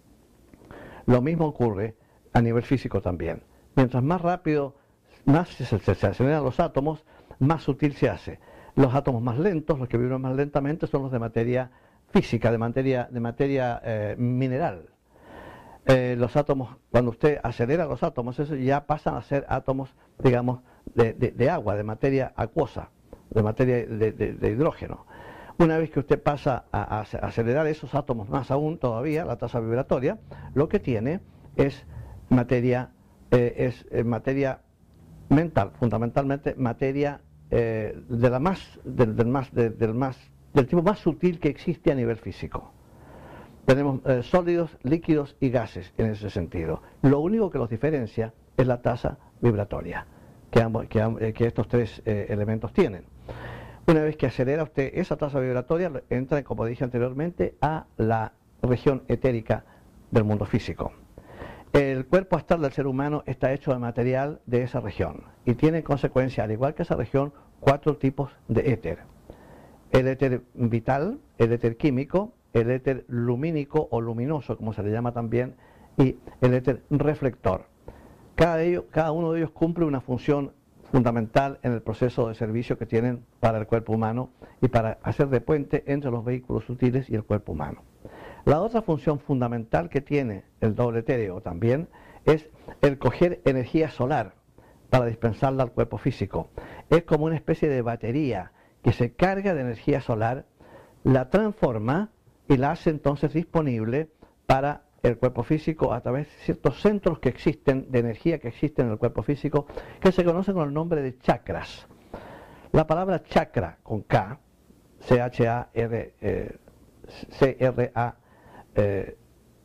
Lo mismo ocurre a nivel físico también. Mientras más rápido, más se, se, se aceleran los átomos, más sutil se hace. Los átomos más lentos, los que vibran más lentamente, son los de materia física, de materia, de materia eh, mineral. Eh, los átomos, cuando usted acelera los átomos, eso ya pasan a ser átomos, digamos, de, de, de agua, de materia acuosa, de materia de, de, de hidrógeno. Una vez que usted pasa a, a acelerar esos átomos más aún todavía, la tasa vibratoria, lo que tiene es materia, eh, es eh, materia mental, fundamentalmente materia eh, de la más, del, del más, de, del más, del tipo más sutil que existe a nivel físico. Tenemos eh, sólidos, líquidos y gases en ese sentido. Lo único que los diferencia es la tasa vibratoria que, ambos, que, eh, que estos tres eh, elementos tienen. Una vez que acelera usted esa tasa vibratoria, entra, como dije anteriormente, a la región etérica del mundo físico. El cuerpo astral del ser humano está hecho de material de esa región y tiene en consecuencia, al igual que esa región, cuatro tipos de éter. El éter vital, el éter químico, el éter lumínico o luminoso, como se le llama también, y el éter reflector. Cada, de ellos, cada uno de ellos cumple una función fundamental en el proceso de servicio que tienen para el cuerpo humano y para hacer de puente entre los vehículos sutiles y el cuerpo humano. La otra función fundamental que tiene el doble etéreo también es el coger energía solar para dispensarla al cuerpo físico. Es como una especie de batería que se carga de energía solar, la transforma y la hace entonces disponible para el cuerpo físico a través de ciertos centros que existen, de energía que existen en el cuerpo físico, que se conocen con el nombre de chakras. La palabra chakra, con K, C H A R, eh, C R A, eh,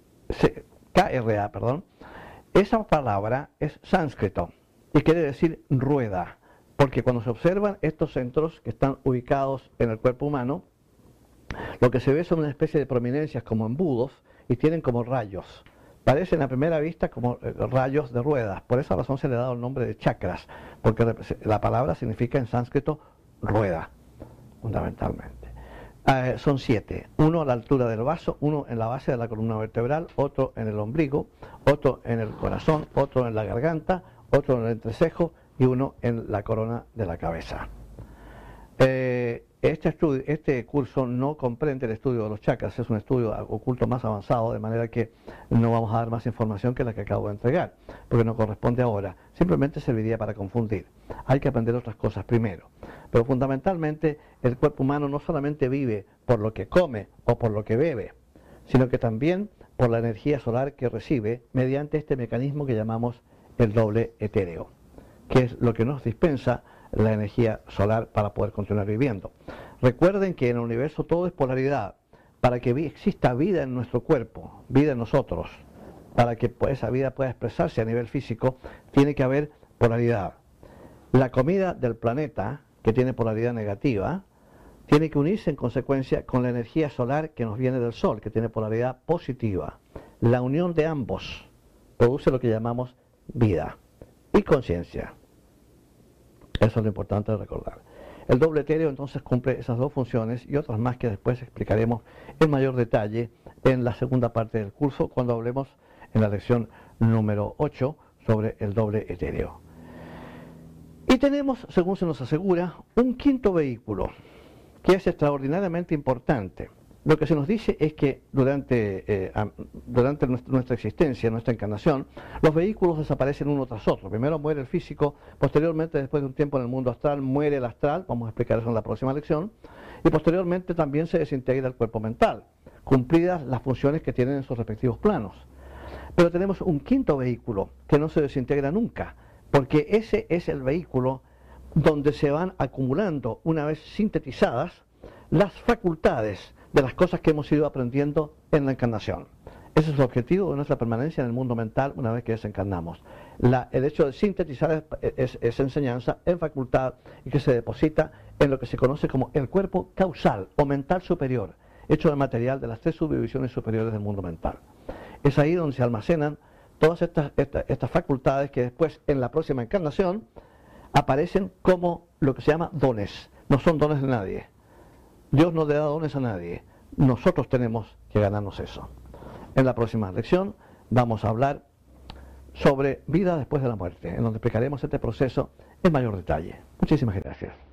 K R A, perdón, esa palabra es sánscrito y quiere decir rueda, porque cuando se observan estos centros que están ubicados en el cuerpo humano, lo que se ve son una especie de prominencias como embudos y tienen como rayos. Parecen a primera vista como rayos de ruedas. Por esa razón se le ha dado el nombre de chakras, porque la palabra significa en sánscrito rueda, fundamentalmente. Eh, son siete. Uno a la altura del vaso, uno en la base de la columna vertebral, otro en el ombligo, otro en el corazón, otro en la garganta, otro en el entrecejo y uno en la corona de la cabeza. Eh, Este, estudio, este curso no comprende el estudio de los chakras, es un estudio oculto más avanzado, de manera que no vamos a dar más información que la que acabo de entregar, porque no corresponde ahora, simplemente serviría para confundir. Hay que aprender otras cosas primero, pero fundamentalmente el cuerpo humano no solamente vive por lo que come o por lo que bebe, sino que también por la energía solar que recibe mediante este mecanismo que llamamos el doble etéreo, que es lo que nos dispensa la energía solar para poder continuar viviendo. Recuerden que en el universo todo es polaridad. Para que exista vida en nuestro cuerpo, vida en nosotros, para que esa vida pueda expresarse a nivel físico, tiene que haber polaridad. La comida del planeta, que tiene polaridad negativa, tiene que unirse en consecuencia con la energía solar que nos viene del Sol, que tiene polaridad positiva. La unión de ambos produce lo que llamamos vida y conciencia. Eso es lo importante de recordar. El doble etéreo entonces cumple esas dos funciones y otras más que después explicaremos en mayor detalle en la segunda parte del curso, cuando hablemos en la lección número ocho sobre el doble etéreo. Y tenemos, según se nos asegura, un quinto vehículo que es extraordinariamente importante. Lo que se nos dice es que durante, eh, durante nuestra existencia, nuestra encarnación, los vehículos desaparecen uno tras otro. Primero muere el físico, posteriormente, después de un tiempo en el mundo astral, muere el astral, vamos a explicar eso en la próxima lección, y posteriormente también se desintegra el cuerpo mental, cumplidas las funciones que tienen en sus respectivos planos. Pero tenemos un quinto vehículo que no se desintegra nunca, porque ese es el vehículo donde se van acumulando, una vez sintetizadas, las facultades de las cosas que hemos ido aprendiendo en la encarnación. Ese es el objetivo de nuestra permanencia en el mundo mental una vez que desencarnamos. La, el hecho de sintetizar esa es, es enseñanza en facultad y que se deposita en lo que se conoce como el cuerpo causal o mental superior, hecho de material de las tres subdivisiones superiores del mundo mental. Es ahí donde se almacenan todas estas, estas, estas facultades que después en la próxima encarnación aparecen como lo que se llama dones. No son dones de nadie. Dios no le da dones a nadie. Nosotros tenemos que ganarnos eso. En la próxima lección vamos a hablar sobre vida después de la muerte, en donde explicaremos este proceso en mayor detalle. Muchísimas gracias.